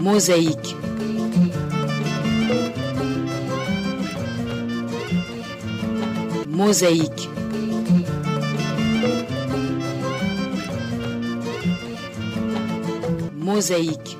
Mosaïque. Mosaïque. Mosaïque.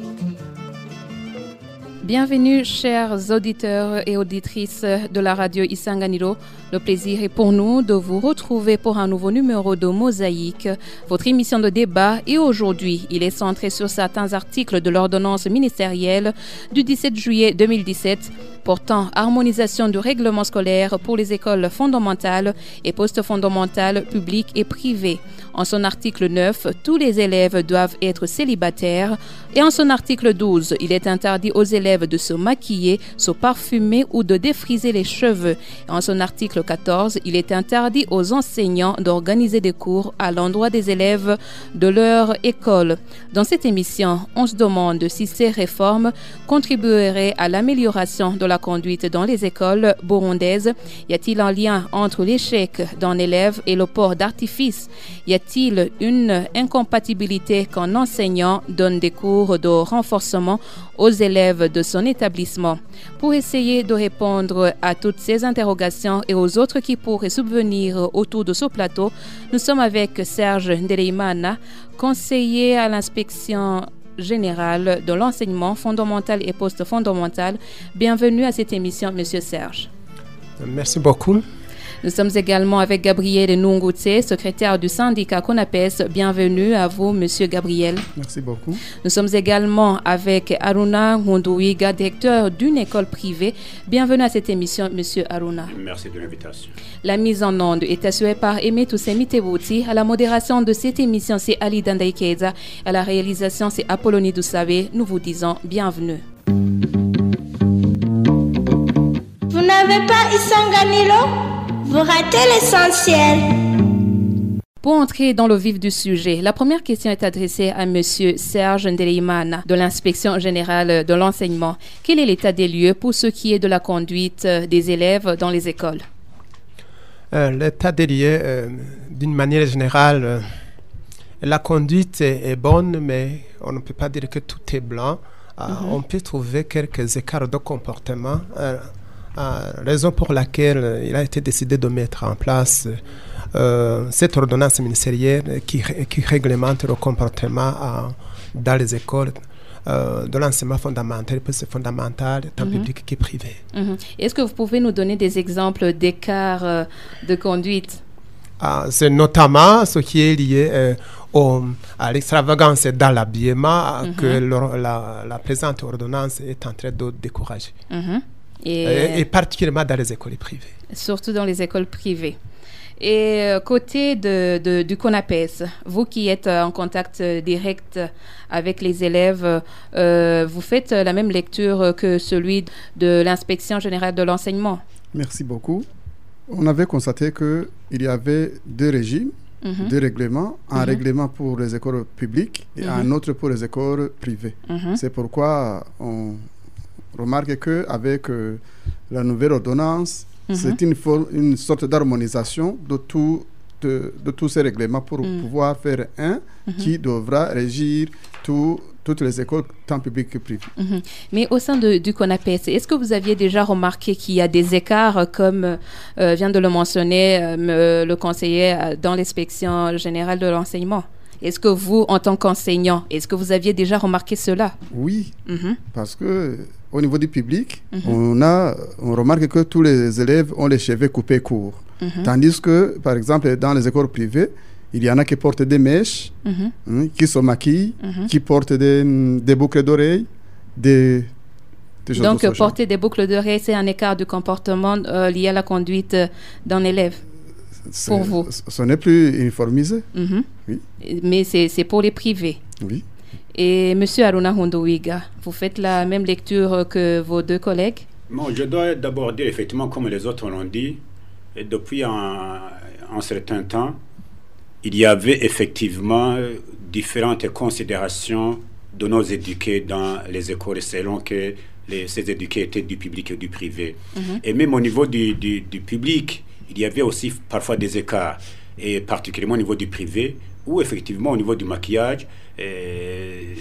Bienvenue, chers auditeurs et auditrices de la radio Isanganiro. Le plaisir est pour nous de vous retrouver pour un nouveau numéro de Mosaïque, votre émission de débat. Et aujourd'hui, il est centré sur certains articles de l'ordonnance ministérielle du 17 juillet 2017 portant harmonisation du règlement scolaire pour les écoles fondamentales et post-fondamentales publiques et privées. En son article 9, tous les élèves doivent être célibataires. Et en son article 12, il est interdit aux élèves de se maquiller, se parfumer ou de défriser les cheveux. Et en son article 14, il est interdit aux enseignants d'organiser des cours à l'endroit des élèves de leur école. Dans cette émission, on se demande si ces réformes contribueraient à l'amélioration de la conduite dans les écoles burundaises. Y a-t-il un lien entre l'échec d'un élève et le port d'artifice? Y a-t-il une incompatibilité qu'un enseignant donne des cours de renforcement aux élèves de son établissement? Pour essayer de répondre à toutes ces interrogations et aux autres qui pourraient subvenir autour de ce plateau, nous sommes avec Serge Ndereimana, conseiller à l'inspection générale de l'enseignement fondamental et post-fondamental. Bienvenue à cette émission, Monsieur Serge. Merci beaucoup. Nous sommes également avec Gabriel Nungutse, secrétaire du syndicat CONAPES. Bienvenue à vous, Monsieur Gabriel. Merci beaucoup. Nous sommes également avec Aruna Ngundouiga, directeur d'une école privée. Bienvenue à cette émission, Monsieur Aruna. Merci de l'invitation. La mise en onde est assurée par Aimé Toussaint Mitebouti. À la modération de cette émission, c'est Ali Dandaïkeza. À la réalisation, c'est Apollonie Doussabé. Nous vous disons bienvenue. Vous n'avez pas Isanganiro? Vous ratez l'essentiel. Pour entrer dans le vif du sujet, la première question est adressée à M. Serge Ndereimana de l'Inspection générale de l'enseignement. Quel est l'état des lieux pour ce qui est de la conduite des élèves dans les écoles? L'état des lieux, d'une manière générale, la conduite est bonne, mais on ne peut pas dire que tout est blanc. On peut trouver quelques écarts de comportement. Raison pour laquelle il a été décidé de mettre en place cette ordonnance ministérielle qui réglemente le comportement dans les écoles de l'enseignement fondamental et post-fondamental, tant public que privé. Est-ce que vous pouvez nous donner des exemples d'écarts de conduite? C'est notamment ce qui est lié à l'extravagance dans l'habillement que la présente ordonnance est en train de décourager. Et particulièrement dans les écoles privées. Surtout dans les écoles privées. Et côté du CONAPES, vous qui êtes en contact direct avec les élèves, vous faites la même lecture que celui de l'Inspection générale de l'enseignement? Merci beaucoup. On avait constaté qu'il y avait deux régimes, deux règlements, un règlement pour les écoles publiques et un autre pour les écoles privées. C'est pourquoi on remarque qu'avec la nouvelle ordonnance, c'est une sorte d'harmonisation de tous ces règlements pour pouvoir faire un qui devra régir toutes les écoles, tant publiques que privées. Mais au sein du CONAPES, est-ce que vous aviez déjà remarqué qu'il y a des écarts, comme vient de le mentionner le conseiller dans l'inspection générale de l'enseignement? Est-ce que vous, en tant qu'enseignant, est-ce que vous aviez déjà remarqué cela? Oui, parce que au niveau du public, on remarque que tous les élèves ont les cheveux coupés courts. Tandis que, par exemple, dans les écoles privées, il y en a qui portent des mèches, qui se maquillent, qui portent des boucles d'oreilles, des choses. Donc, porter des boucles d'oreilles, c'est un écart de comportement lié à la conduite d'un élève? Pour vous? Ce n'est plus uniformisé. Oui. Mais c'est pour les privés. Oui. Et M. Aruna Ngundouiga, vous faites la même lecture que vos deux collègues? Bon, je dois d'abord dire, effectivement, comme les autres l'ont dit, depuis un certain temps, il y avait effectivement différentes considérations de nos éduqués dans les écoles, selon que ces éduqués étaient du public et du privé. Et même au niveau du public, il y avait aussi parfois des écarts, et particulièrement au niveau du privé, où effectivement au niveau du maquillage,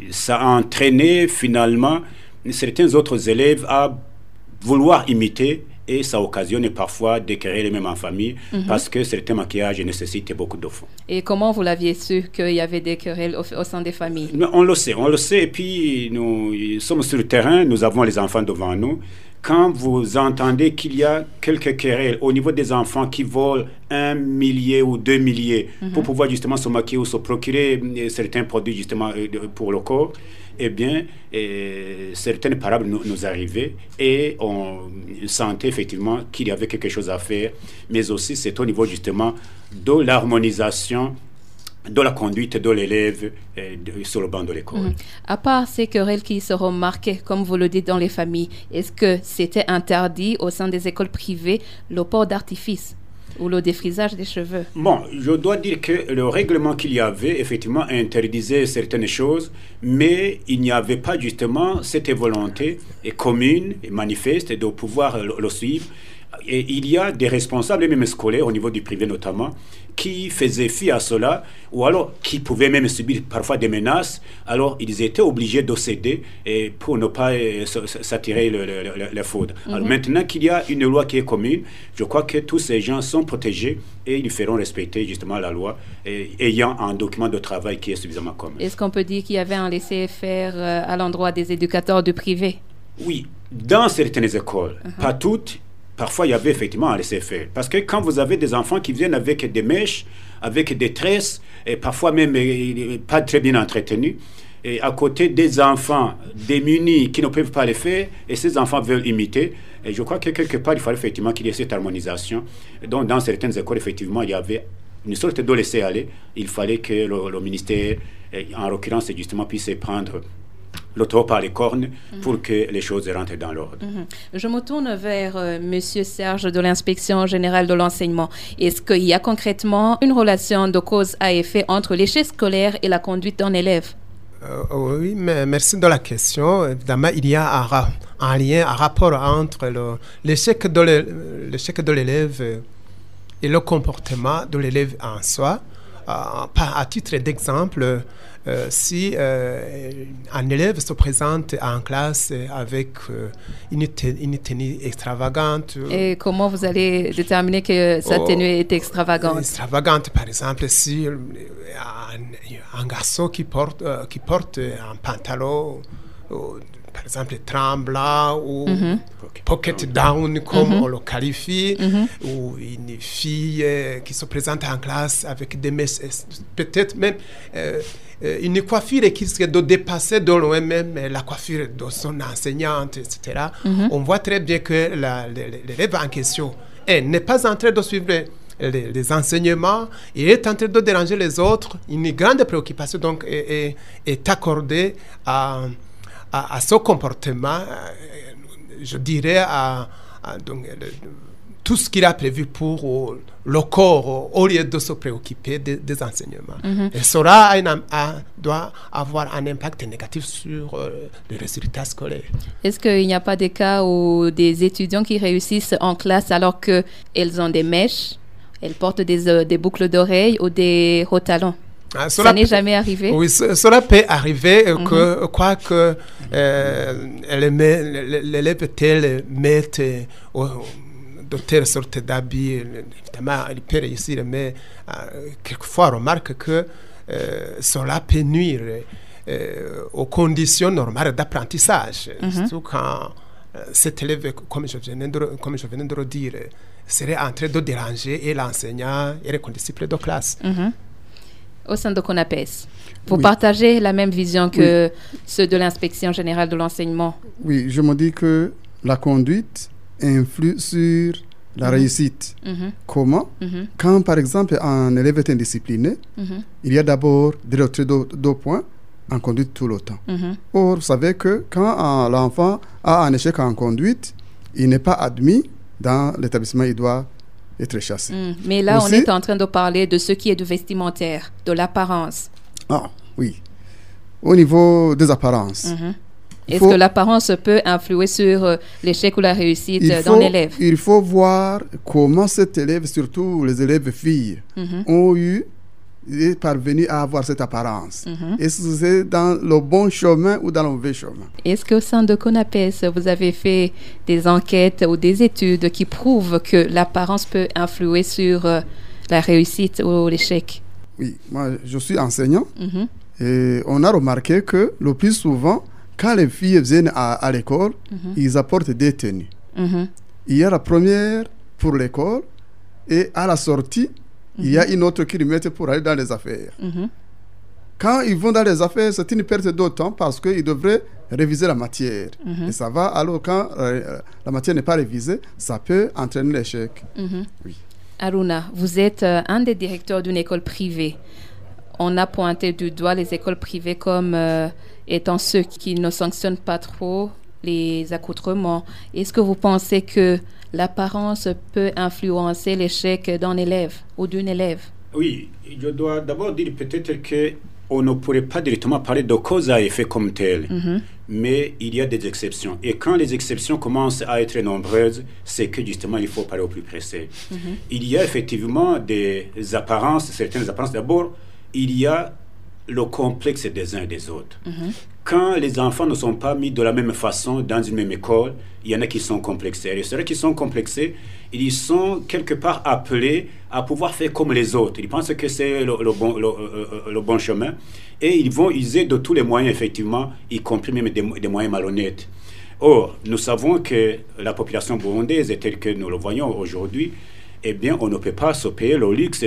ça a entraîné finalement certains autres élèves à vouloir imiter, et ça occasionne parfois des querelles même en famille, parce que certains maquillages nécessitent beaucoup de fonds. Et comment vous l'aviez su qu'il y avait des querelles au sein des familles? On le sait, et puis nous sommes sur le terrain, nous avons les enfants devant nous. Quand vous entendez qu'il y a quelques querelles au niveau des enfants qui volent 1 millier ou 2 milliers pour pouvoir justement se maquiller ou se procurer certains produits justement pour le corps, eh bien, certaines parables nous arrivaient et on sentait effectivement qu'il y avait quelque chose à faire, mais aussi c'est au niveau justement de l'harmonisation de la conduite de l'élève sur le banc de l'école. À part ces querelles qui se remarquaient, comme vous le dites, dans les familles, est-ce que c'était interdit au sein des écoles privées le port d'artifice ou le défrisage des cheveux? Bon, je dois dire que le règlement qu'il y avait, effectivement, interdisait certaines choses, mais il n'y avait pas justement cette volonté commune et manifeste de pouvoir le suivre. Et il y a des responsables, même scolaires, au niveau du privé notamment, qui faisaient fi à cela, ou alors qui pouvaient même subir parfois des menaces. Alors, ils étaient obligés de céder pour ne pas s'attirer les fautes. Alors, maintenant qu'il y a une loi qui est commune, je crois que tous ces gens sont protégés et ils feront respecter justement la loi, ayant un document de travail qui est suffisamment commun. Est-ce qu'on peut dire qu'il y avait un laisser-faire à l'endroit des éducateurs du privé? Oui, dans certaines écoles, pas toutes. Parfois, il y avait effectivement un laisser-faire. Parce que quand vous avez des enfants qui viennent avec des mèches, avec des tresses, et parfois même pas très bien entretenus, et à côté des enfants démunis qui ne peuvent pas les faire, et ces enfants veulent imiter, et je crois que quelque part, il fallait effectivement qu'il y ait cette harmonisation. Donc, dans certaines écoles, effectivement, il y avait une sorte de laisser-aller. Il fallait que le ministère, en l'occurrence, justement, puisse prendre le taureau par les cornes pour que les choses rentrent dans l'ordre. Je me tourne vers Monsieur Serge de l'Inspection générale de l'enseignement. Est-ce qu'il y a concrètement une relation de cause à effet entre l'échec scolaire et la conduite d'un élève? Oui, mais merci de la question. Évidemment, il y a un lien, un rapport entre l'échec de l'élève et le comportement de l'élève en soi. À titre d'exemple, si un élève se présente en classe avec une tenue extravagante... Et comment vous allez déterminer que sa tenue est extravagante? Extravagante, par exemple, si un garçon qui porte un pantalon... par exemple, tremblant ou pocket down, comme on le qualifie, ou une fille qui se présente en classe avec des mèches, peut-être même une coiffure qui risque de dépasser de loin même la coiffure de son enseignante, etc. On voit très bien que l'élève en question n'est pas en train de suivre les enseignements, il est en train de déranger les autres. Une grande préoccupation donc est accordée à ce comportement, je dirais, donc, tout ce qu'il a prévu pour le corps, au lieu de se préoccuper des enseignements. Et cela doit avoir un impact négatif sur les résultats scolaires. Est-ce qu'il n'y a pas des cas où des étudiants qui réussissent en classe alors qu'elles ont des mèches, elles portent des boucles d'oreilles ou des hauts talons? Ça n'est jamais arrivé? Oui, cela peut arriver, quoique l'élève tel mette de telle sorte d'habits, évidemment, il peut réussir, mais quelquefois on remarque que cela peut nuire aux conditions normales d'apprentissage. Surtout quand cet élève, comme je venais de le dire, serait en train de déranger et l'enseignant et les condisciples de classe. Au sein de CONAPES, vous partagez la même vision que ceux de l'Inspection générale de l'enseignement? Oui, je me dis que la conduite influe sur la réussite. Comment? Quand, par exemple, un élève est indiscipliné, il y a d'abord des retraits de points en conduite tout le temps. Or, vous savez que quand l'enfant a un échec en conduite, il n'est pas admis dans l'établissement, il doit être chassé. Mais là, aussi, on est en train de parler de ce qui est du vestimentaire, de l'apparence. Ah, oui. Au niveau des apparences. Est-ce que l'apparence peut influer sur l'échec ou la réussite d'un élève? Il faut voir comment cet élève, surtout les élèves filles, ont eu est parvenu à avoir cette apparence. Est-ce que c'est dans le bon chemin ou dans le mauvais chemin? Est-ce qu'au sein de CONAPES, vous avez fait des enquêtes ou des études qui prouvent que l'apparence peut influer sur la réussite ou l'échec? Oui, moi je suis enseignant et on a remarqué que le plus souvent, quand les filles viennent à l'école, ils apportent des tenues. Il y a la première pour l'école et à la sortie, il y a une autre qui les met pour aller dans les affaires. Quand ils vont dans les affaires, c'est une perte de temps parce qu'ils devraient réviser la matière. Et ça va, alors quand la matière n'est pas révisée, ça peut entraîner l'échec. Oui. Aruna, vous êtes un des directeurs d'une école privée. On a pointé du doigt les écoles privées comme étant ceux qui ne sanctionnent pas trop les accoutrements. Est-ce que vous pensez que l'apparence peut influencer l'échec d'un élève ou d'une élève? Oui, je dois d'abord dire peut-être qu'on ne pourrait pas directement parler de cause à effet comme tel, mais il y a des exceptions. Et quand les exceptions commencent à être nombreuses, c'est que justement il faut parler au plus pressé. Il y a effectivement des apparences, certaines apparences. D'abord, il y a le complexe des uns et des autres. Quand les enfants ne sont pas mis de la même façon dans une même école, il y en a qui sont complexés. Et ceux qui sont complexés, ils sont quelque part appelés à pouvoir faire comme les autres. Ils pensent que c'est le bon chemin et ils vont user de tous les moyens, effectivement, y compris même des moyens malhonnêtes. Or, nous savons que la population burundaise, telle que nous le voyons aujourd'hui, eh bien, on ne peut pas se payer le luxe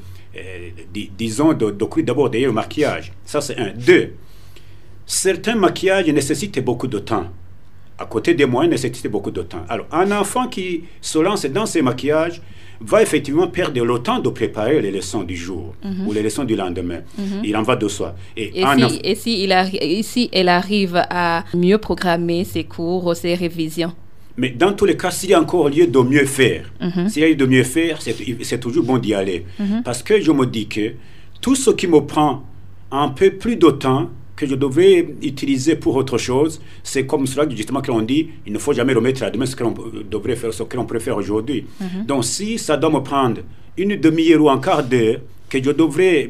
de courir d'abord derrière le maquillage. Ça, c'est un. Deux, certains maquillages nécessitent beaucoup de temps. À côté des moyens, nécessitent beaucoup de temps. Alors, un enfant qui se lance dans ces maquillages va effectivement perdre le temps de préparer les leçons du jour ou les leçons du lendemain. Il en va de soi. Si elle arrive à mieux programmer ses cours ou ses révisions? Mais dans tous les cas, s'il y a encore lieu de mieux faire, s'il y a lieu de mieux faire, c'est toujours bon d'y aller. Parce que je me dis que tout ce qui me prend un peu plus de temps que je devrais utiliser pour autre chose, c'est comme cela justement que l'on dit, il ne faut jamais remettre à demain ce que l'on devrait faire, ce que l'on pourrait faire aujourd'hui. Donc si ça doit me prendre une demi-heure ou un quart d'heure que je devrais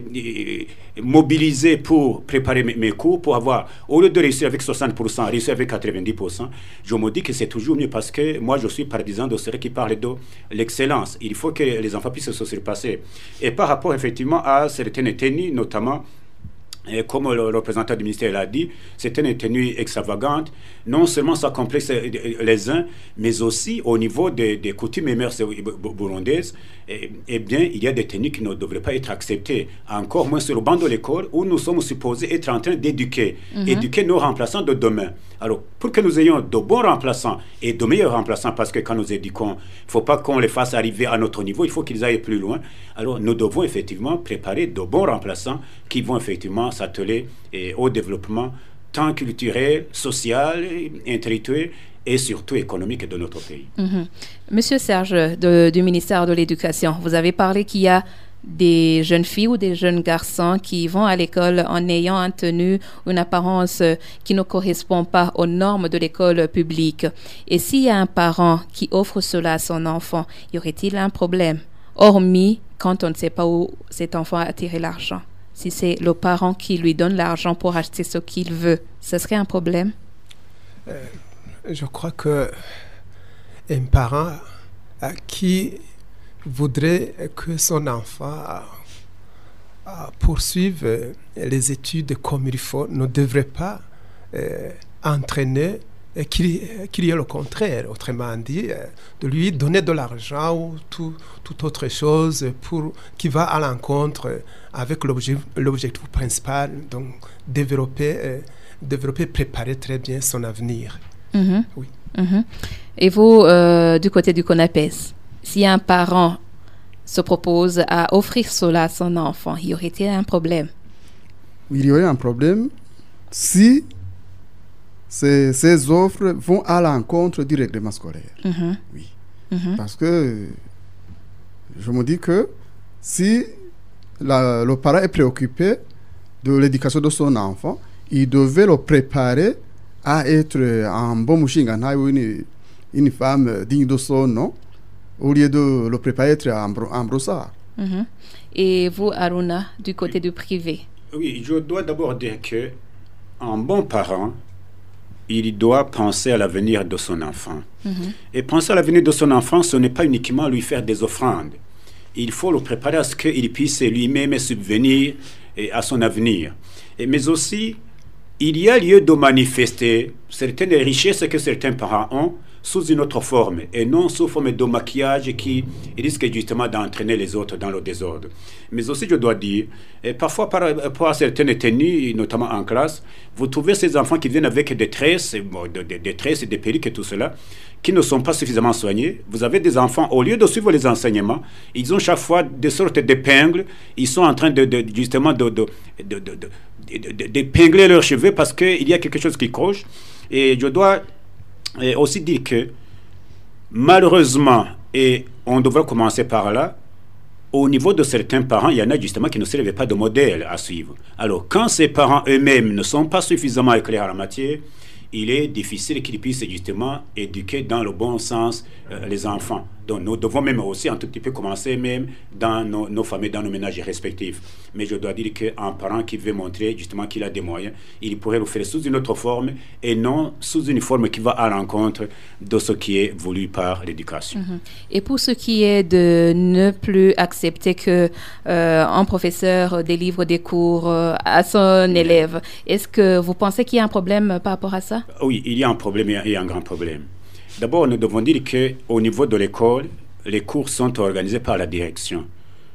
mobiliser pour préparer mes cours, pour avoir, au lieu de réussir avec 60%, réussir avec 90%, je me dis que c'est toujours mieux parce que moi je suis partisan de ceux qui parlent de l'excellence. Il faut que les enfants puissent se surpasser. Et par rapport effectivement à certaines tenues, notamment, et comme le représentant du ministère l'a dit, c'est une tenue extravagante. Non seulement ça complexe les uns, mais aussi au niveau des coutumes et mœurs burundaises, eh bien, il y a des tenues qui ne devraient pas être acceptées. Encore moins sur le banc de l'école où nous sommes supposés être en train d'éduquer, éduquer nos remplaçants de demain. Alors, pour que nous ayons de bons remplaçants et de meilleurs remplaçants, parce que quand nous éduquons, il ne faut pas qu'on les fasse arriver à notre niveau, il faut qu'ils aillent plus loin. Alors, nous devons effectivement préparer de bons remplaçants qui vont effectivement s'atteler au développement tant culturel, social, intellectuel et surtout économique de notre pays. Monsieur Serge, du ministère de l'Éducation, vous avez parlé qu'il y a des jeunes filles ou des jeunes garçons qui vont à l'école en ayant une tenue, une apparence qui ne correspond pas aux normes de l'école publique. Et s'il y a un parent qui offre cela à son enfant, y aurait-il un problème? Hormis quand on ne sait pas où cet enfant a tiré l'argent. Si c'est le parent qui lui donne l'argent pour acheter ce qu'il veut, ce serait un problème? Je crois que un parent qui voudrait que son enfant poursuive les études comme il faut ne devrait pas entraîner qu'il y ait le contraire, autrement dit, de lui donner de l'argent ou toute autre chose qui va à l'encontre avec l'objectif principal, donc développer, préparer très bien son avenir. Oui. Et vous, du côté du CONAPES, si un parent se propose à offrir cela à son enfant, y aurait-il un problème? Il y aurait un problème si ces offres vont à l'encontre du règlement scolaire. Oui. Parce que je me dis que si le parent est préoccupé de l'éducation de son enfant, il devait le préparer à être un bon mushingantahe ou une femme digne de son nom, au lieu de le préparer à être un brossard. Et vous, Aruna, du côté du privé? Oui, je dois d'abord dire que un bon parent, il doit penser à l'avenir de son enfant. Et penser à l'avenir de son enfant, ce n'est pas uniquement lui faire des offrandes. Il faut le préparer à ce qu'il puisse lui-même subvenir à son avenir. Mais aussi, il y a lieu de manifester certaines richesses que certains parents ont sous une autre forme, et non sous forme de maquillage qui risque justement d'entraîner les autres dans le désordre. Mais aussi, je dois dire, parfois par rapport à certaines tenues, notamment en classe, vous trouvez ces enfants qui viennent avec des tresses, des perruques et tout cela, qui ne sont pas suffisamment soignés. Vous avez des enfants, au lieu de suivre les enseignements, ils ont chaque fois des sortes d'épingles, ils sont en train d'épingler leurs cheveux parce qu'il y a quelque chose qui cloche. Et je dois aussi dire que malheureusement, et on devrait commencer par là, au niveau de certains parents, il y en a justement qui ne se lèvent pas de modèle à suivre. Alors quand ces parents eux-mêmes ne sont pas suffisamment éclairés en la matière, il est difficile qu'ils puissent justement éduquer dans le bon sens les enfants. Donc nous devons même aussi un tout petit peu commencer même dans nos familles, dans nos ménages respectifs. Mais je dois dire qu'un parent qui veut montrer justement qu'il a des moyens, il pourrait le faire sous une autre forme et non sous une forme qui va à l'encontre de ce qui est voulu par l'éducation. Et pour ce qui est de ne plus accepter que un professeur délivre des cours à son élève, est-ce que vous pensez qu'il y a un problème par rapport à ça? Oui, il y a un problème, il y a un grand problème. D'abord, nous devons dire qu'au niveau de l'école, les cours sont organisés par la direction.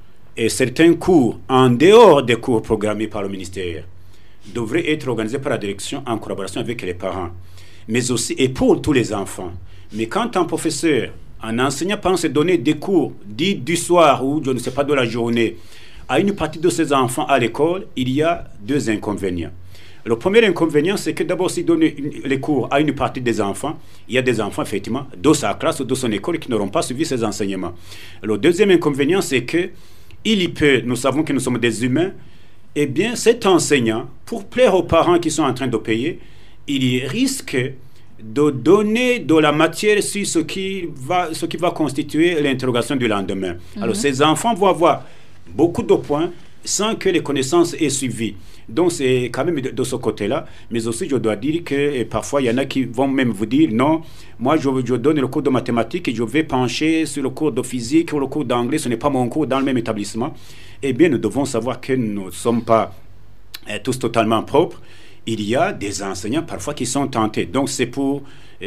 Et certains cours, en dehors des cours programmés par le ministère, devraient être organisés par la direction en collaboration avec les parents, mais aussi et pour tous les enfants. Mais quand un professeur, un enseignant pense donner des cours dits du soir ou je ne sais pas de la journée à une partie de ses enfants à l'école, il y a deux inconvénients. Le premier inconvénient, c'est que d'abord, s'il donne les cours à une partie des enfants, il y a des enfants, effectivement, de sa classe ou de son école qui n'auront pas suivi ses enseignements. Le deuxième inconvénient, c'est que il peut, nous savons que nous sommes des humains, eh bien, cet enseignant, pour plaire aux parents qui sont en train de payer, il risque de donner de la matière sur ce qui va constituer l'interrogation du lendemain. Alors, ces enfants vont avoir beaucoup de points sans que les connaissances aient suivi. Donc c'est quand même de ce côté-là, mais aussi je dois dire que parfois il y en a qui vont même vous dire non, moi je donne le cours de mathématiques et je vais pencher sur le cours de physique ou le cours d'anglais, ce n'est pas mon cours dans le même établissement. Eh bien nous devons savoir que nous ne sommes pas tous totalement propres. Il y a des enseignants parfois qui sont tentés, donc c'est pour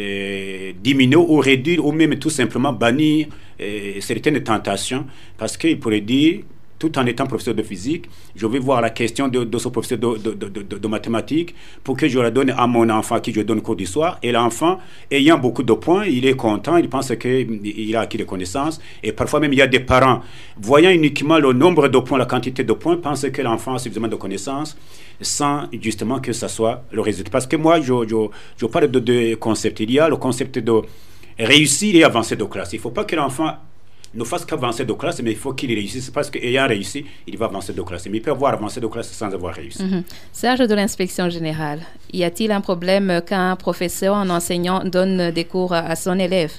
diminuer ou réduire ou même tout simplement bannir certaines tentations, parce qu'il pourrait dire tout en étant professeur de physique, je vais voir la question de ce professeur de mathématiques pour que je la donne à mon enfant qui je donne cours du soir. Et l'enfant, ayant beaucoup de points, il est content, il pense qu'il a acquis des connaissances. Et parfois même, il y a des parents, voyant uniquement le nombre de points, la quantité de points, pensent que l'enfant a suffisamment de connaissances sans justement que ça soit le résultat. Parce que moi, je parle de deux concepts. Il y a le concept de réussir et avancer de classe. Il ne faut pas que l'enfant ne fasse qu'avancer de classe, mais il faut qu'il réussisse parce qu'ayant réussi, il va avancer de classe. Mais il peut avoir avancé de classe sans avoir réussi. Serge de l'inspection générale, y a-t-il un problème quand un professeur, un enseignant donne des cours à son élève?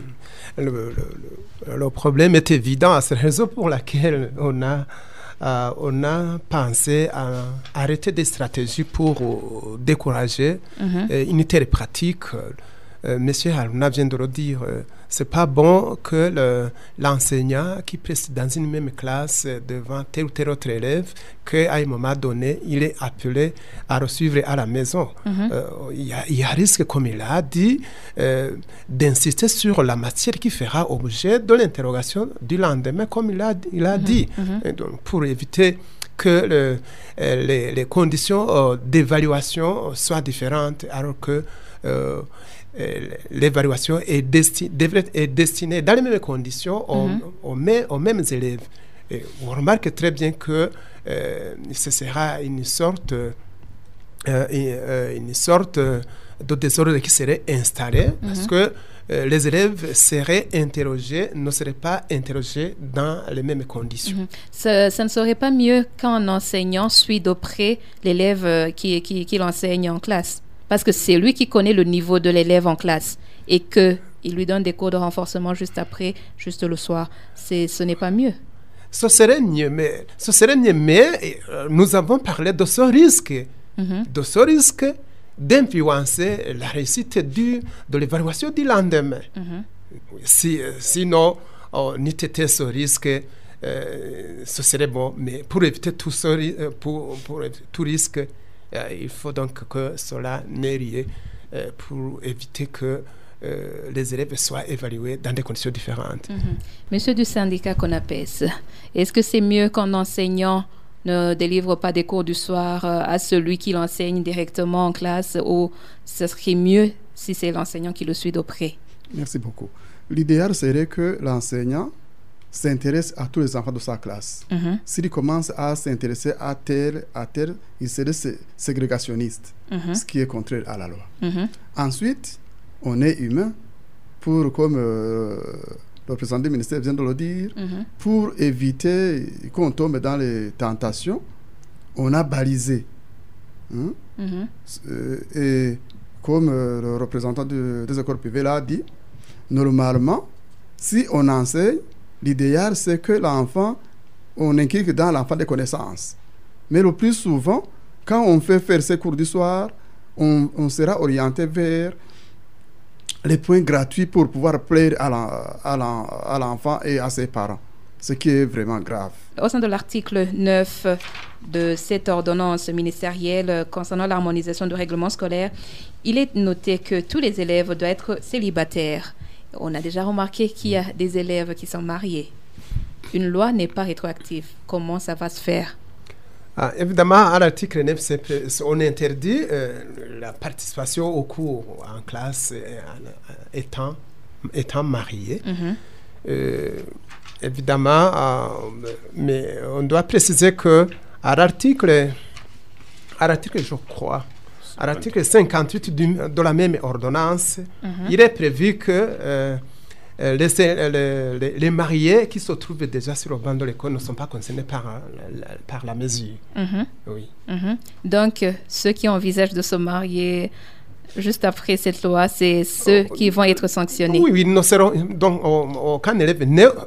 Le problème est évident. C'est la raison pour laquelle on a pensé à arrêter des stratégies pour décourager une telle pratique. Monsieur Haruna vient de le dire, c'est pas bon que l'enseignant qui préside dans une même classe devant tel ou tel autre élève, qu'à un moment donné, il est appelé à le suivre à la maison. Il y a risque, comme il a dit, d'insister sur la matière qui fera objet de l'interrogation du lendemain, comme il a dit. Et donc, pour éviter que les conditions d'évaluation soient différentes, alors que l'évaluation devrait être destinée dans les mêmes conditions aux mêmes élèves. Et on remarque très bien que ce sera une sorte de désordre qui serait installé parce que les élèves ne seraient pas interrogés dans les mêmes conditions. Ça ne serait pas mieux qu'un enseignant suit de près l'élève qui l'enseigne en classe? Parce que c'est lui qui connaît le niveau de l'élève en classe et qu'il lui donne des cours de renforcement juste après, juste le soir. Ce n'est pas mieux. ce serait mieux, mais nous avons parlé de ce risque, d'influencer la réussite de l'évaluation du lendemain. Sinon, on était ce risque, ce serait bon, mais pour éviter tout risque, il faut donc que cela n'ait lieu pour éviter que les élèves soient évalués dans des conditions différentes. Monsieur du syndicat CONAPES, est-ce que c'est mieux qu'un enseignant ne délivre pas des cours du soir à celui qui l'enseigne directement en classe, ou ce serait mieux si c'est l'enseignant qui le suit de près? Merci beaucoup. L'idéal serait que l'enseignant s'intéresse à tous les enfants de sa classe. S'il commence à s'intéresser à tel, il serait ségrégationniste, ce qui est contraire à la loi. Ensuite, on est humain pour, comme le président du ministère vient de le dire, pour éviter qu'on tombe dans les tentations, on a balisé. Et comme le représentant des écoles privées l'a dit, normalement, si on enseigne, l'idéal c'est que l'enfant, on inculque dans l'enfant des connaissances. Mais le plus souvent, quand on fait faire ses cours du soir, on sera orienté vers les points gratuits pour pouvoir plaire à l'enfant et à ses parents, ce qui est vraiment grave. Au sein de l'article 9 de cette ordonnance ministérielle concernant l'harmonisation du règlement scolaire, il est noté que tous les élèves doivent être célibataires. On a déjà remarqué qu'il y a des élèves qui sont mariés. Une loi n'est pas rétroactive. Comment ça va se faire? Évidemment, à l'article 9, on interdit la participation au cours en classe étant marié. Évidemment, mais on doit préciser que à l'article, je crois, à l'article 58 de la même ordonnance, il est prévu que les mariés qui se trouvent déjà sur le banc de l'école ne sont pas concernés par la mesure. Oui. Donc, ceux qui envisagent de se marier juste après cette loi, c'est ceux qui vont être sanctionnés. Oui, ils ne seront donc aucun élève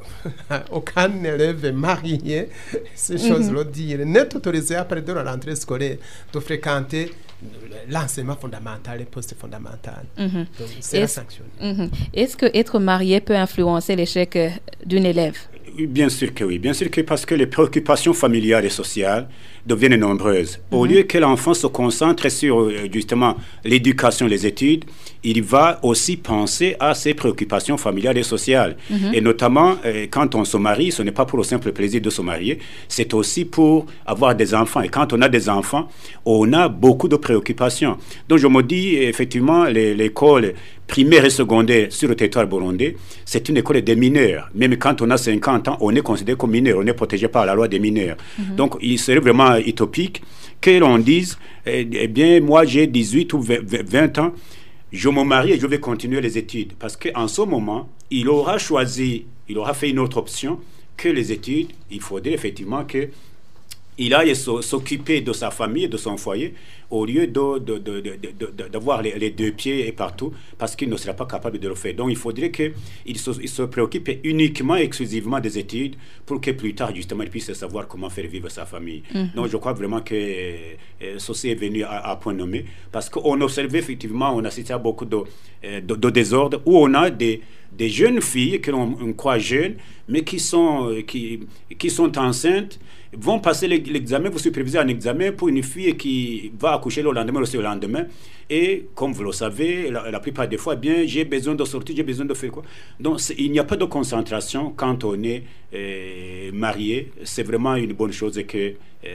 marié, ces choses-là dire, n'est autorisé après de la rentrée scolaire de fréquenter l'enseignement fondamental et post-fondamental. Donc, c'est sanctionné. Est-ce que être marié peut influencer l'échec d'une élève? Bien sûr que oui, parce que les préoccupations familiales et sociales deviennent nombreuses. Au lieu que l'enfant se concentre sur justement l'éducation, les études, il va aussi penser à ses préoccupations familiales et sociales. Et notamment, quand on se marie, ce n'est pas pour le simple plaisir de se marier, c'est aussi pour avoir des enfants. Et quand on a des enfants, on a beaucoup de préoccupations. Donc je me dis, effectivement, l'école primaire et secondaire sur le territoire burundais, c'est une école des mineurs. Même quand on a 50 ans, on est considéré comme mineur, on est protégé par la loi des mineurs. Donc il serait vraiment utopique que l'on dise, eh bien, moi j'ai 18 ou 20 ans, je me marie et je vais continuer les études. Parce qu'en ce moment, il aura fait une autre option que les études. Il faudrait effectivement qu'il aille s'occuper de sa famille et de son foyer au lieu d'avoir les deux pieds et partout, parce qu'il ne sera pas capable de le faire. Donc il faudrait qu'il se préoccupe uniquement, exclusivement des études pour que plus tard, justement, il puisse savoir comment faire vivre sa famille. Donc je crois vraiment que ceci est venu à point nommé, parce qu'on observait effectivement, on assistait à beaucoup de désordres, où on a des jeunes filles que l'on croit jeunes, mais qui sont enceintes, vont passer l'examen, vous supervisez un examen pour une fille qui va accoucher le lendemain ou le lendemain. Et comme vous le savez, la plupart des fois, bien, j'ai besoin de sortir, j'ai besoin de faire quoi. Donc il n'y a pas de concentration quand on est marié. C'est vraiment une bonne chose que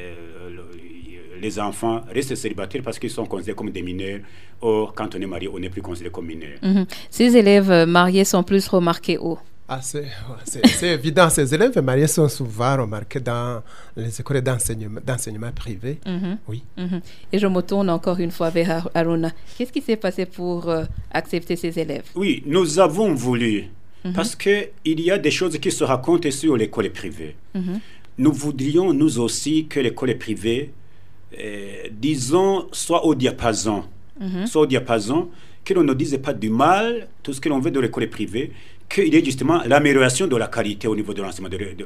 les enfants restent célibataires parce qu'ils sont considérés comme des mineurs. Or, quand on est marié, on n'est plus considéré comme mineur. Ces élèves mariés sont plus remarqués où? C'est évident, ces élèves mariés sont souvent remarqués dans les écoles d'enseignement privé. Oui. Et je me tourne encore une fois vers Aruna. Qu'est-ce qui s'est passé pour accepter ces élèves? Oui, nous avons voulu, parce qu'il y a des choses qui se racontent sur l'école privée. Nous voudrions, nous aussi, que l'école privée, disons, soit au diapason. Soit au diapason, que l'on ne dise pas du mal, tout ce que l'on veut de l'école privée, qu'il y ait justement l'amélioration de la qualité au niveau de l'enseignement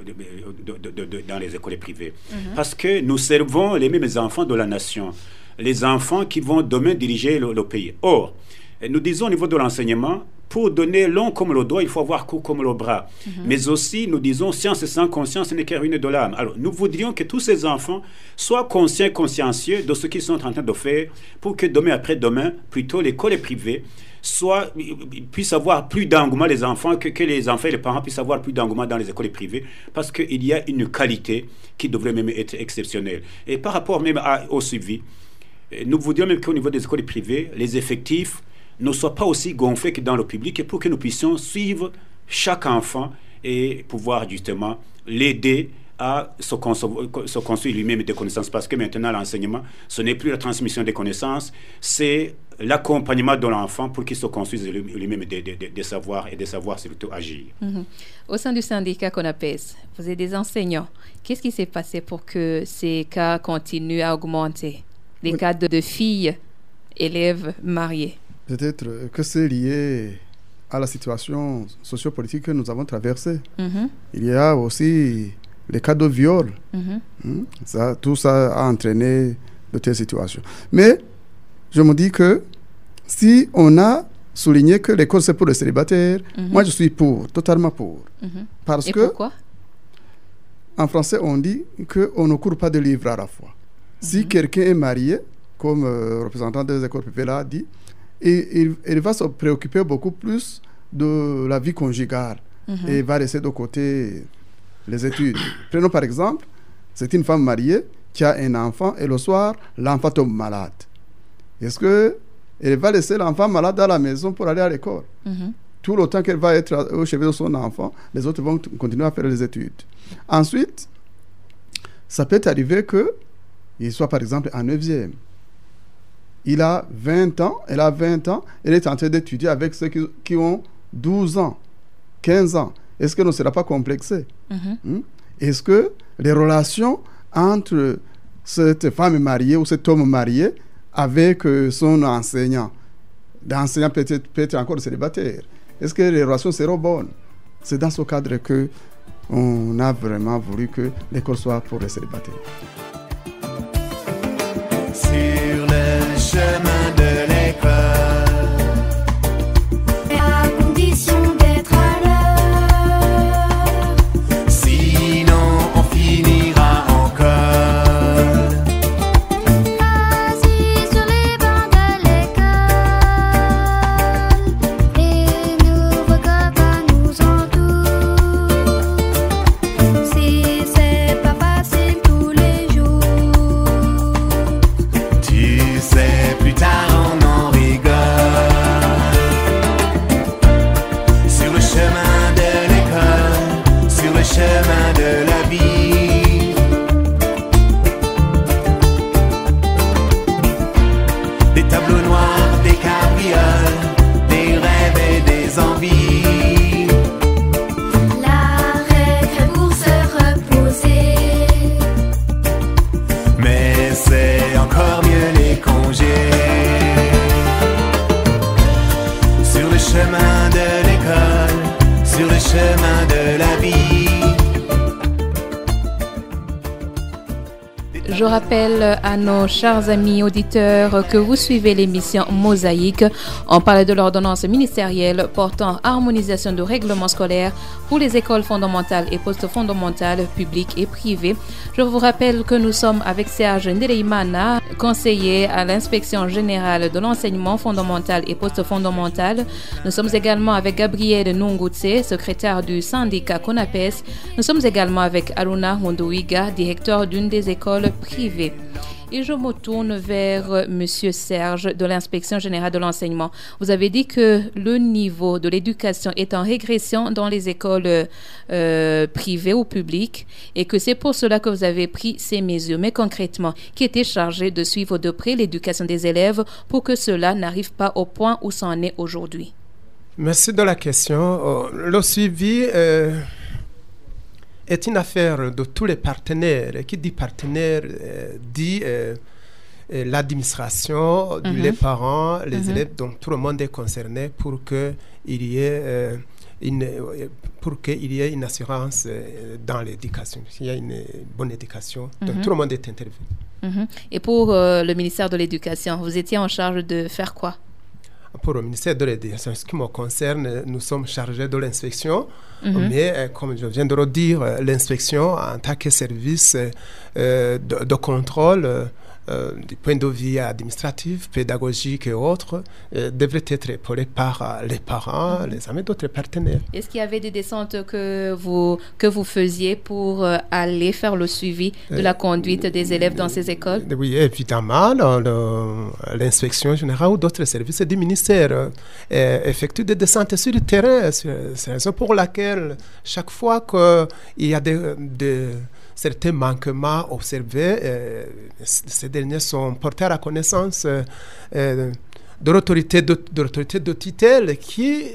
dans les écoles privées. Parce que nous servons les mêmes enfants de la nation, les enfants qui vont demain diriger le pays. Or, nous disons au niveau de l'enseignement, pour donner long comme le doigt, il faut avoir court comme le bras. Mais aussi, nous disons, science sans conscience n'est qu'une ruine de l'âme. Alors, nous voudrions que tous ces enfants soient conscients, consciencieux de ce qu'ils sont en train de faire pour que demain après-demain, plutôt l'école privée puissent avoir plus d'engouement, les enfants, que les enfants et les parents puissent avoir plus d'engouement dans les écoles privées, parce qu'il y a une qualité qui devrait même être exceptionnelle. Et par rapport même au suivi, nous voudrions même qu'au niveau des écoles privées, les effectifs ne soient pas aussi gonflés que dans le public, et pour que nous puissions suivre chaque enfant et pouvoir justement l'aider à se construire lui-même des connaissances. Parce que maintenant, l'enseignement, ce n'est plus la transmission des connaissances, c'est l'accompagnement de l'enfant pour qu'il se construise lui-même des savoirs et des savoirs surtout agir. Au sein du syndicat CONAPES, vous êtes des enseignants. Qu'est-ce qui s'est passé pour que ces cas continuent à augmenter, les cas de filles élèves mariées? Peut-être que c'est lié à la situation sociopolitique que nous avons traversée. Il y a aussi les cas de viol. Tout ça a entraîné de telles situations. Mais je me dis que si on a souligné que l'école c'est pour les célibataires, moi je suis pour, totalement pour. Parce que pourquoi? En français on dit qu'on ne court pas de livres à la fois. Si quelqu'un est marié, comme le représentant des écoles privées l'a dit, il va se préoccuper beaucoup plus de la vie conjugale et va laisser de côté les études. Prenons par exemple, c'est une femme mariée qui a un enfant et le soir, l'enfant tombe malade. Est-ce qu'elle va laisser l'enfant malade à la maison pour aller à l'école? Tout le temps qu'elle va être au chevet de son enfant, les autres vont continuer à faire les études. Ensuite, ça peut arriver qu'il soit par exemple en 9e. Il a 20 ans, elle a 20 ans, elle est en train d'étudier avec ceux qui ont 12 ans, 15 ans. Est-ce qu'elle ne sera pas complexée? Est-ce que les relations entre cette femme mariée ou cet homme marié avec son enseignant, l'enseignant peut être encore célibataire, est-ce que les relations seront bonnes? C'est dans ce cadre qu'on a vraiment voulu que l'école soit pour les célibataires. Sur le chemin de l'école, à condition d'être à l'heure, sinon on finira en colle. Assis sur les bancs de l'école, et nos regards nous entourent. Si c'est pas facile tous les jours, plus tard on en rigole. Sur le chemin de l'école, sur le chemin de la vie, des tableaux noirs, des cabrioles, des rêves et des envies. La récré pour se reposer, mais c'est encore mieux les congés. Sur le chemin de l'école, sur le chemin de la vie. Je rappelle à nos chers amis auditeurs que vous suivez l'émission Mosaïque. On parle de l'ordonnance ministérielle portant harmonisation de règlements scolaires pour les écoles fondamentales et post-fondamentales publiques et privées. Je vous rappelle que nous sommes avec Serge Ndereimana, conseiller à l'inspection générale de l'enseignement fondamental et post-fondamental. Nous sommes également avec Gabriel Nungutse, secrétaire du syndicat CONAPES. Nous sommes également avec Aruna Mondouiga, directeur d'une des écoles privées. Et je me tourne vers Monsieur Serge de l'Inspection générale de l'enseignement. Vous avez dit que le niveau de l'éducation est en régression dans les écoles privées ou publiques et que c'est pour cela que vous avez pris ces mesures. Mais concrètement, qui était chargé de suivre de près l'éducation des élèves pour que cela n'arrive pas au point où ça en est aujourd'hui? Merci de la question. Le suivi est une affaire de tous les partenaires. Qui dit partenaire dit l'administration, les parents, les élèves, donc tout le monde est concerné pour qu'il y ait pour qu'il y ait une assurance dans l'éducation, qu'il y ait une bonne éducation. Donc tout le monde est intervenu. Et pour le ministère de l'Éducation, vous étiez en charge de faire quoi? Pour le ministère de l'Éducation, ce qui me concerne, nous sommes chargés de l'inspection, mais comme je viens de le dire, l'inspection en tant que service de contrôle du point de vue administratif, pédagogique et autres, devrait être épaulé par les parents, les amis, d'autres partenaires. Est-ce qu'il y avait des descentes que vous faisiez pour aller faire le suivi de la conduite des élèves dans ces écoles? Oui, évidemment, l'inspection générale ou d'autres services du ministère effectuent des descentes sur le terrain. C'est la raison pour laquelle chaque fois qu'il y a certains manquements observés, ces derniers sont portés à la connaissance de l'autorité de tutelle qui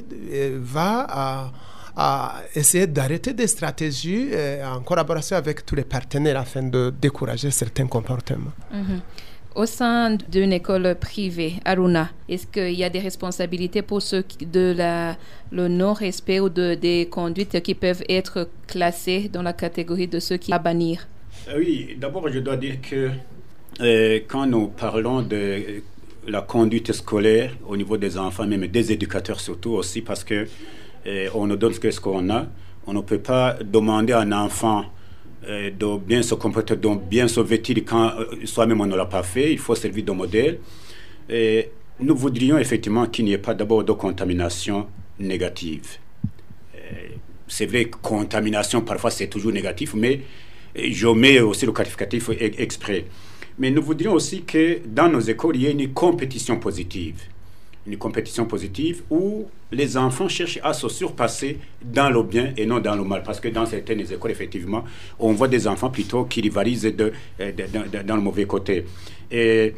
va à essayer d'arrêter des stratégies en collaboration avec tous les partenaires afin de décourager certains comportements. Au sein d'une école privée, Aruna, est-ce qu'il y a des responsabilités pour ceux le non-respect ou des conduites qui peuvent être classées dans la catégorie de ceux qui à bannir? Oui, d'abord je dois dire que quand nous parlons de la conduite scolaire au niveau des enfants, même des éducateurs surtout aussi, parce que on nous donne ce qu'on a, on ne peut pas demander à un enfant de bien se comporter, de bien se vêtir quand soi-même on ne l'a pas fait. Il faut servir de modèle. Et nous voudrions effectivement qu'il n'y ait pas d'abord de contamination négative. C'est vrai que contamination parfois c'est toujours négatif, mais je mets aussi le qualificatif exprès. Mais nous voudrions aussi que dans nos écoles il y ait une compétition positive. Une compétition positive où les enfants cherchent à se surpasser dans le bien et non dans le mal. Parce que dans certaines écoles, effectivement, on voit des enfants plutôt qui rivalisent dans le mauvais côté. Et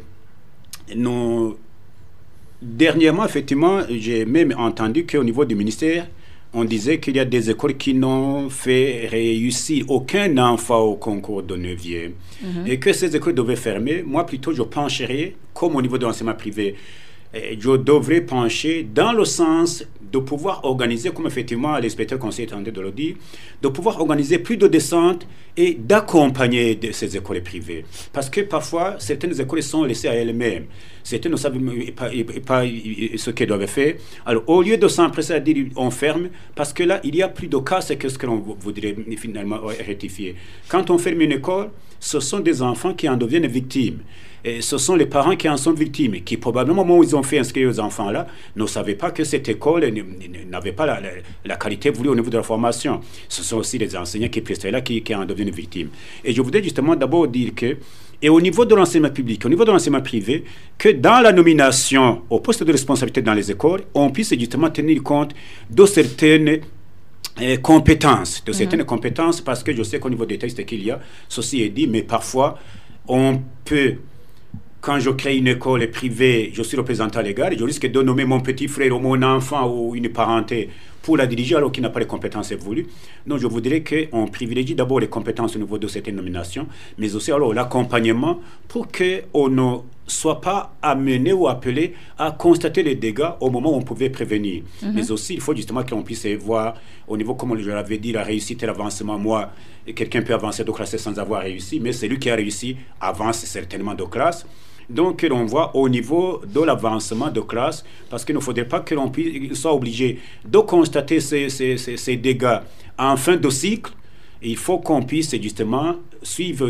dernièrement, effectivement, j'ai même entendu qu'au niveau du ministère, on disait qu'il y a des écoles qui n'ont fait réussir aucun enfant au concours de 9e. Et que ces écoles devaient fermer. Moi, plutôt, je pencherais, comme au niveau de l'enseignement privé, je devrais pencher dans le sens de pouvoir organiser, comme effectivement l'inspecteur conseiller est en train de le dire, de pouvoir organiser plus de descentes et d'accompagner ces écoles privées. Parce que parfois, certaines écoles sont laissées à elles-mêmes. Certaines ne savent pas ce qu'elles doivent faire. Alors, au lieu de s'empresser à dire on ferme, parce que là, il y a plus de cas, c'est ce que l'on voudrait finalement rectifier. Quand on ferme une école, ce sont des enfants qui en deviennent victimes. Et ce sont les parents qui en sont victimes, qui probablement au moment où ils ont fait inscrire aux enfants là, ne savaient pas que cette école n'avait pas la qualité voulue au niveau de la formation. Ce sont aussi les enseignants qui prestaient là qui en deviennent victimes. Et je voudrais justement d'abord dire que, et au niveau de l'enseignement public, au niveau de l'enseignement privé, que dans la nomination au poste de responsabilité dans les écoles, on puisse justement tenir compte de certaines compétences, compétences, parce que je sais qu'au niveau des textes qu'il y a, ceci est dit, mais parfois, on peut... Quand je crée une école privée, je suis représentant légal et je risque de nommer mon petit frère ou mon enfant ou une parenté pour la diriger alors qu'il n'a pas les compétences voulues. Donc je voudrais qu'on privilégie d'abord les compétences au niveau de certaines nominations, mais aussi alors l'accompagnement pour qu'on ne soit pas amené ou appelé à constater les dégâts au moment où on pouvait prévenir. Mais aussi, il faut justement qu'on puisse voir au niveau, comme je l'avais dit, la réussite et l'avancement. Moi, quelqu'un peut avancer de classe sans avoir réussi, mais celui qui a réussi avance certainement de classe. Donc, on voit au niveau de l'avancement de classe, parce qu'il ne faudrait pas que l'on soit obligé de constater ces dégâts en fin de cycle. Il faut qu'on puisse justement suivre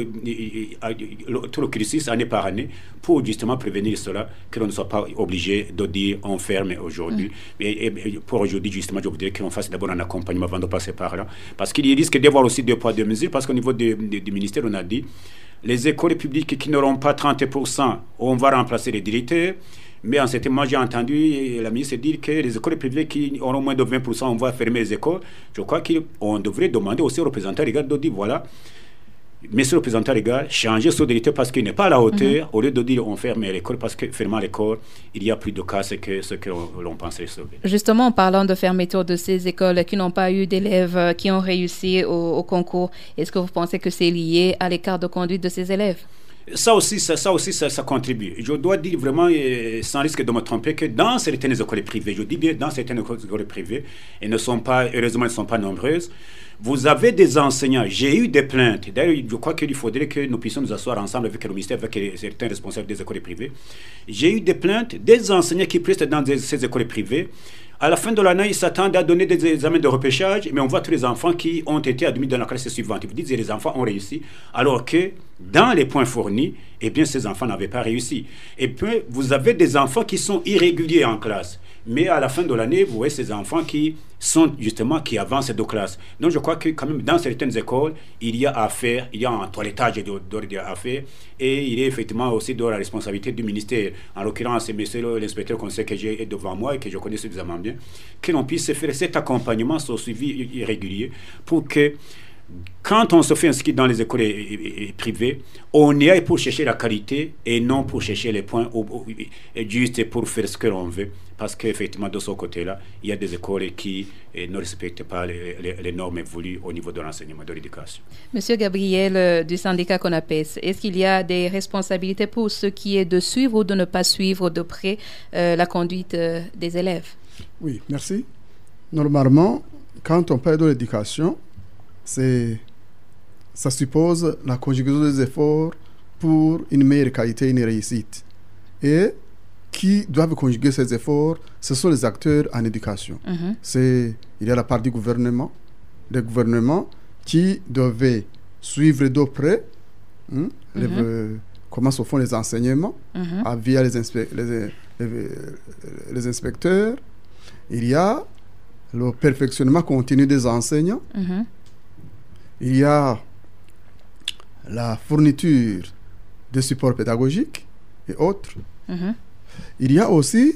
tout le cursus année par année pour justement prévenir cela, que l'on ne soit pas obligé de dire on ferme aujourd'hui. Et pour aujourd'hui, justement, je voudrais qu'on fasse d'abord un accompagnement avant de passer par là. Parce qu'il risque d'y avoir aussi 2 poids 2 mesures, parce qu'au niveau du ministère, on a dit les écoles publiques qui n'auront pas 30%, on va remplacer les directeurs. Mais en ce moment, j'ai entendu la ministre dire que les écoles privées qui auront moins de 20%, on va fermer les écoles. Je crois qu'on devrait demander aussi aux représentants légaux de dire voilà, monsieur le représentant légal, changer ce directeur parce qu'il n'est pas à la hauteur, au lieu de dire on ferme l'école, parce que fermant l'école, il y a plus de cas que ce que l'on pensait sauver. Justement, en parlant de fermeture de ces écoles qui n'ont pas eu d'élèves qui ont réussi au concours, est-ce que vous pensez que c'est lié à l'écart de conduite de ces élèves? Ça aussi, ça contribue. Je dois dire vraiment, sans risque de me tromper, que dans certaines écoles privées, je dis bien dans certaines écoles privées, et heureusement, elles ne sont pas nombreuses, vous avez des enseignants. J'ai eu des plaintes. D'ailleurs, je crois qu'il faudrait que nous puissions nous asseoir ensemble avec le ministère, avec certains responsables des écoles privées. J'ai eu des plaintes des enseignants qui prestent dans ces écoles privées. À la fin de l'année, ils s'attendent à donner des examens de repêchage, mais on voit tous les enfants qui ont été admis dans la classe suivante. Ils disent que les enfants ont réussi, alors que dans les points fournis, eh bien, ces enfants n'avaient pas réussi. Et puis, vous avez des enfants qui sont irréguliers en classe. Mais à la fin de l'année, vous voyez ces enfants qui avancent de classe. Donc, je crois que quand même, dans certaines écoles, il y a à faire, il y a un toilettage à faire, et il est effectivement aussi de la responsabilité du ministère. En l'occurrence, c'est monsieur l'inspecteur conseil que j'ai devant moi et que je connais suffisamment bien, que l'on puisse faire cet accompagnement, ce suivi irrégulier, pour que quand on se fait inscrire dans les écoles privées, on y aille pour chercher la qualité et non pour chercher les points juste pour faire ce que l'on veut. Parce qu'effectivement, de ce côté-là, il y a des écoles qui ne respectent pas les normes voulues au niveau de l'enseignement, de l'éducation. Monsieur Gabriel du syndicat CONAPES, est-ce qu'il y a des responsabilités pour ce qui est de suivre ou de ne pas suivre de près la conduite des élèves? Oui, merci. Normalement, quand on parle de l'éducation, ça suppose la conjugaison des efforts pour une meilleure qualité et une réussite. Et qui doivent conjuguer ces efforts, ce sont les acteurs en éducation. Il y a la part du gouvernement, le gouvernement qui devait suivre de près comment se font les enseignements via les inspecteurs. Il y a le perfectionnement continu des enseignants. Il y a la fourniture de supports pédagogiques et autres. Il y a aussi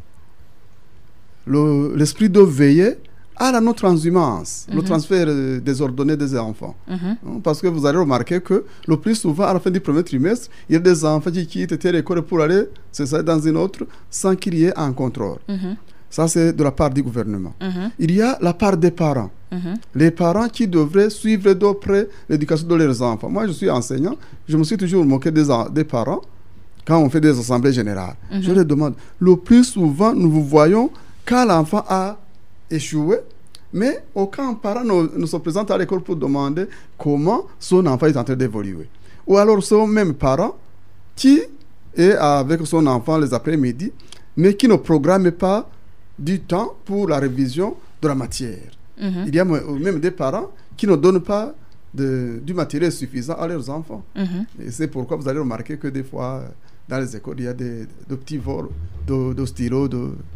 l'esprit de veiller à la non-transhumance, le transfert désordonné des enfants. Parce que vous allez remarquer que le plus souvent, à la fin du premier trimestre, il y a des enfants qui quittent telle école pour aller dans une autre sans qu'il y ait un contrôle. Ça, c'est de la part du gouvernement. Il y a la part des parents. Les parents qui devraient suivre de près l'éducation de leurs enfants. Moi, je suis enseignant, je me suis toujours moqué des parents quand on fait des assemblées générales. Je leur demande, le plus souvent, nous vous voyons quand l'enfant a échoué, mais aucun parent ne se présente à l'école pour demander comment son enfant est en train d'évoluer. Ou alors, ce même parent qui est avec son enfant les après-midi, mais qui ne programme pas du temps pour la révision de la matière. Il y a même des parents qui ne donnent pas du matériel suffisant à leurs enfants. Et c'est pourquoi vous allez remarquer que des fois, dans les écoles, il y a de petits vols de stylos.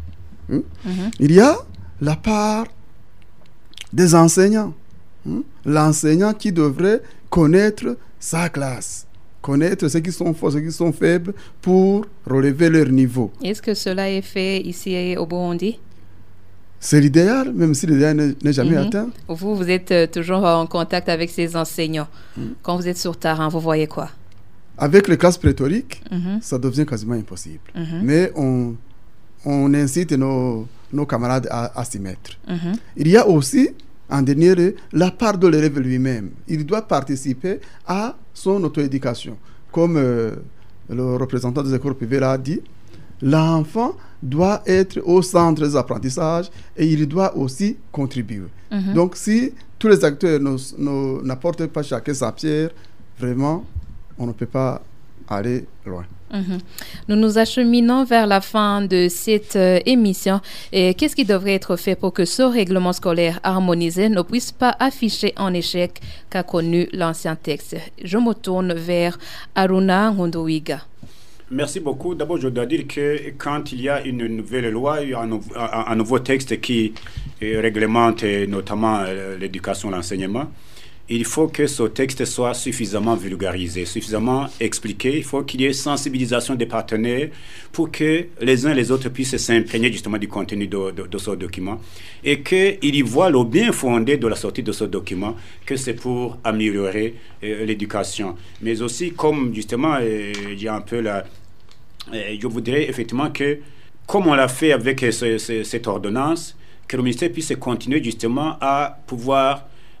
Il y a la part des enseignants. L'enseignant qui devrait connaître sa classe, connaître ceux qui sont forts, ceux qui sont faibles pour relever leur niveau. Est-ce que cela est fait ici au Burundi? C'est l'idéal, même si l'idéal n'est jamais atteint. Vous êtes toujours en contact avec ces enseignants. Quand vous êtes sur terrain, vous voyez quoi? Avec les classes pléthoriques, ça devient quasiment impossible. Mais on incite nos camarades à s'y mettre. Il y a aussi, en dernier, la part de l'élève lui-même. Il doit participer à son auto-éducation. Comme le représentant des écoles privées l'a dit, l'enfant doit être au centre des apprentissages et il doit aussi contribuer. Donc, si tous les acteurs n'apportent pas chacun sa pierre, vraiment, on ne peut pas aller loin. Nous nous acheminons vers la fin de cette émission. Et qu'est-ce qui devrait être fait pour que ce règlement scolaire harmonisé ne puisse pas afficher un échec qu'a connu l'ancien texte? Je me tourne vers Aruna Ngondowiga. Merci beaucoup. D'abord, je dois dire que quand il y a une nouvelle loi, un nouveau texte qui réglemente notamment l'éducation et l'enseignement, il faut que ce texte soit suffisamment vulgarisé, suffisamment expliqué. Il faut qu'il y ait sensibilisation des partenaires pour que les uns et les autres puissent s'imprégner justement du contenu de ce document et qu'ils y voient le bien fondé de la sortie de ce document, que c'est pour améliorer l'éducation. Mais aussi, comme justement, j'ai un peu je voudrais effectivement que, comme on l'a fait avec cette ordonnance, que le ministère puisse continuer justement à pouvoir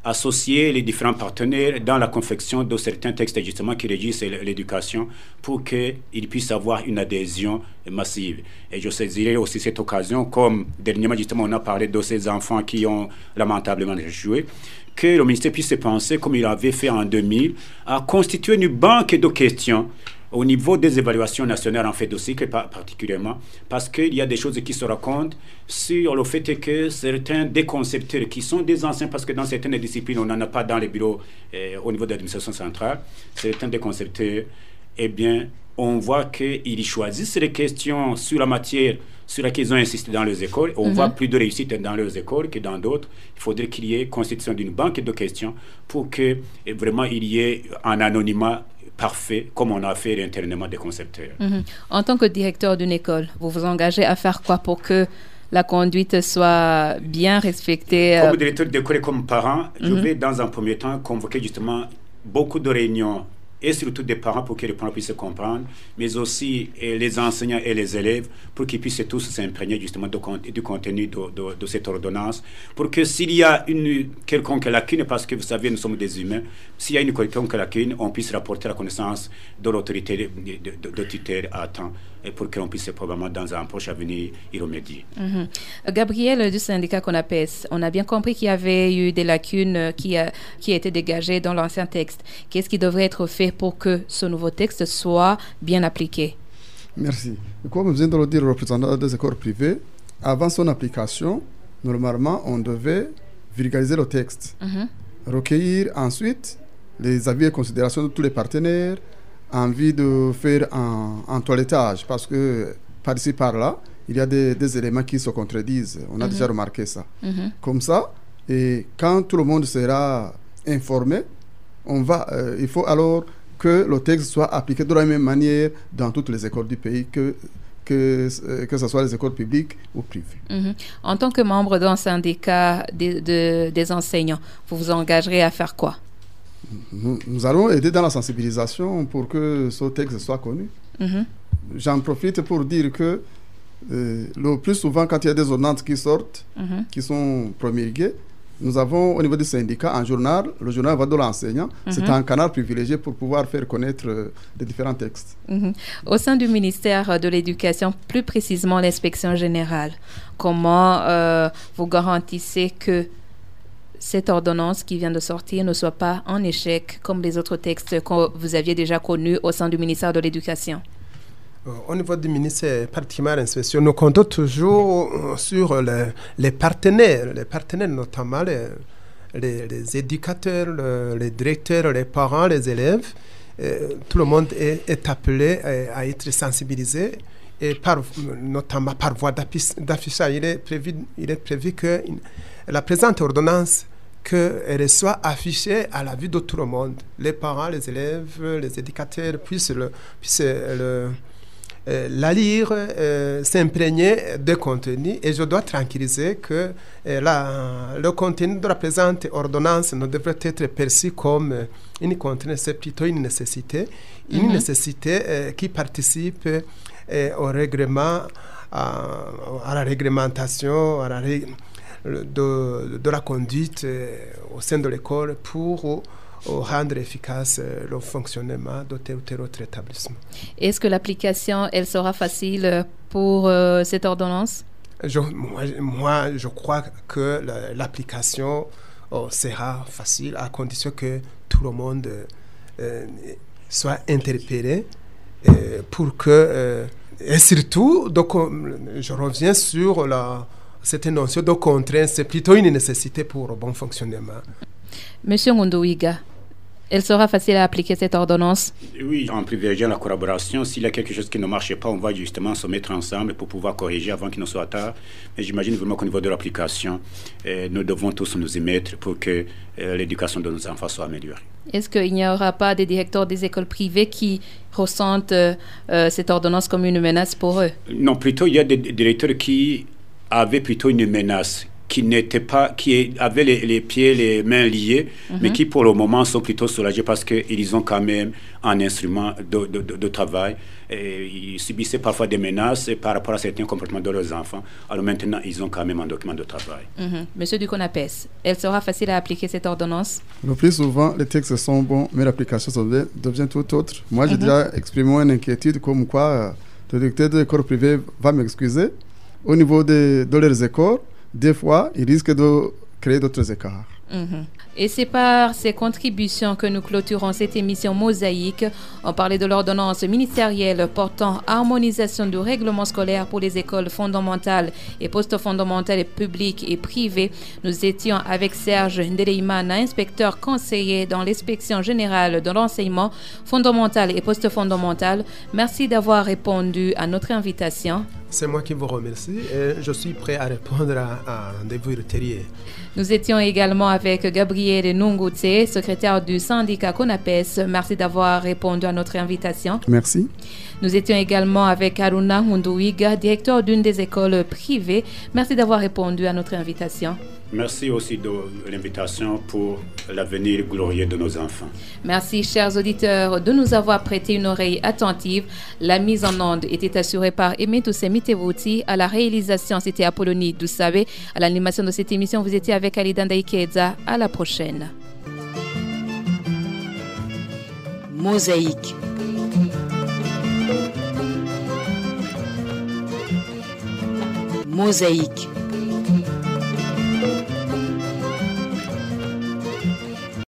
associer les différents partenaires dans la confection de certains textes justement qui régissent l'éducation pour qu'ils puissent avoir une adhésion massive. Et je saisirai aussi cette occasion, comme dernièrement justement on a parlé de ces enfants qui ont lamentablement échoué, que le ministère puisse penser, comme il avait fait en 2000, à constituer une banque de questions au niveau des évaluations nationales en fait de cycle particulièrement, parce qu'il y a des choses qui se racontent sur le fait que certains des concepteurs qui sont des anciens, parce que dans certaines disciplines on n'en a pas dans les bureaux au niveau de l'administration centrale, certains des concepteurs, eh bien on voit qu'ils choisissent les questions sur la matière sur laquelle ils ont insisté dans leurs écoles. On voit plus de réussite dans leurs écoles que dans d'autres. Il faudrait qu'il y ait constitution d'une banque de questions pour que vraiment il y ait un anonymat parfait, comme on a fait internement des concepteurs. En tant que directeur d'une école, vous vous engagez à faire quoi pour que la conduite soit bien respectée? Comme directeur d'école et comme parent, je vais dans un premier temps convoquer justement beaucoup de réunions et surtout des parents pour que les parents puissent comprendre, mais aussi les enseignants et les élèves pour qu'ils puissent tous s'imprégner justement du contenu de cette ordonnance, pour que s'il y a une quelconque lacune, parce que vous savez, nous sommes des humains, s'il y a une quelconque lacune, on puisse rapporter la connaissance de l'autorité de tutelle à temps, et pour qu'on puisse probablement dans un proche avenir y remédier. Gabriel du syndicat CONAPES, on a bien compris qu'il y avait eu des lacunes qui étaient dégagées dans l'ancien texte. Qu'est-ce qui devrait être fait pour que ce nouveau texte soit bien appliqué? Merci. Comme vient de le dire le représentant des écoles privées, avant son application, normalement, on devait vulgariser le texte, recueillir ensuite les avis et considérations de tous les partenaires, envie de faire un toilettage, parce que par ici, par là, il y a des éléments qui se contredisent. On a déjà remarqué ça. Comme ça, et quand tout le monde sera informé, il faut alors que le texte soit appliqué de la même manière dans toutes les écoles du pays, que ce soit les écoles publiques ou privées. En tant que membre d'un syndicat des enseignants, vous vous engagerez à faire quoi? Nous allons aider dans la sensibilisation pour que ce texte soit connu. J'en profite pour dire que le plus souvent, quand il y a des ordonnances qui sortent, qui sont promulguées, nous avons au niveau du syndicat un journal, le journal va de l'enseignant. C'est un canal privilégié pour pouvoir faire connaître les différents textes. Au sein du ministère de l'Éducation, plus précisément l'inspection générale, comment vous garantissez que cette ordonnance qui vient de sortir ne soit pas un échec comme les autres textes que vous aviez déjà connus au sein du ministère de l'Éducation? Au niveau du ministère, particulièrement l'inspection, nous comptons toujours sur les partenaires notamment les éducateurs, les directeurs, les parents, les élèves. Tout le monde est appelé à être sensibilisé, et notamment par voie d'affichage. Il est prévu que la présente ordonnance qu'elle soit affichée à la vue de tout le monde. Les parents, les élèves, les éducateurs puissent la lire, s'imprégner de contenu. Et je dois tranquilliser que le contenu de la présente ordonnance ne devrait être perçu comme une contrainte, c'est plutôt une nécessité. Une nécessité qui participe au règlement, à la réglementation, de la conduite au sein de l'école pour rendre efficace le fonctionnement de tel ou tel autre établissement. Est-ce que l'application, elle sera facile pour cette ordonnance? Moi, je crois que l'application sera facile à condition que tout le monde soit interpellé pour que... et surtout, donc, je reviens sur cette notion de contrainte, c'est plutôt une nécessité pour le bon fonctionnement. Monsieur Ngundouiga, elle sera facile à appliquer cette ordonnance? Oui, en privilégiant la collaboration. S'il y a quelque chose qui ne marche pas, on va justement se mettre ensemble pour pouvoir corriger avant qu'il ne soit tard. Mais j'imagine vraiment qu'au niveau de l'application, nous devons tous nous y mettre pour que l'éducation de nos enfants soit améliorée. Est-ce qu'il n'y aura pas des directeurs des écoles privées qui ressentent cette ordonnance comme une menace pour eux? Non, plutôt il y a des directeurs qui avaient plutôt une menace qui avaient les pieds, les mains liés, mais qui pour le moment sont plutôt soulagés parce qu'ils ont quand même un instrument de travail. Et ils subissaient parfois des menaces par rapport à certains comportements de leurs enfants. Alors maintenant, ils ont quand même un document de travail. Monsieur Duconapes, elle sera facile à appliquer cette ordonnance? Le plus souvent, les textes sont bons, mais l'application devient tout autre. Moi, j'ai déjà exprimé une inquiétude comme quoi le directeur de l'école privée va m'excuser. Au niveau de leurs écoles, des fois, ils risquent de créer d'autres écarts. Et c'est par ces contributions que nous clôturons cette émission Mosaïque. On parlait de l'ordonnance ministérielle portant harmonisation du règlement scolaire pour les écoles fondamentales et post-fondamentales publiques et privées. Nous étions avec Serge Ndeleimana, inspecteur conseiller dans l'inspection générale de l'enseignement fondamental et post-fondamental. Merci d'avoir répondu à notre invitation. C'est moi qui vous remercie et je suis prêt à répondre à des vérités. Nous étions également avec Gabriel Nungute, secrétaire du syndicat CONAPES. Merci d'avoir répondu à notre invitation. Merci. Nous étions également avec Haruna Hundouiga, directeur d'une des écoles privées. Merci d'avoir répondu à notre invitation. Merci aussi de l'invitation pour l'avenir glorieux de nos enfants. Merci, chers auditeurs, de nous avoir prêté une oreille attentive. La mise en onde était assurée par Aimé Toussé-Mitewouti. À la réalisation, c'était Apollonie Doussabé. À l'animation de cette émission, vous étiez avec Alidanda Ikeza. À la prochaine. Mosaïque. Mosaïque.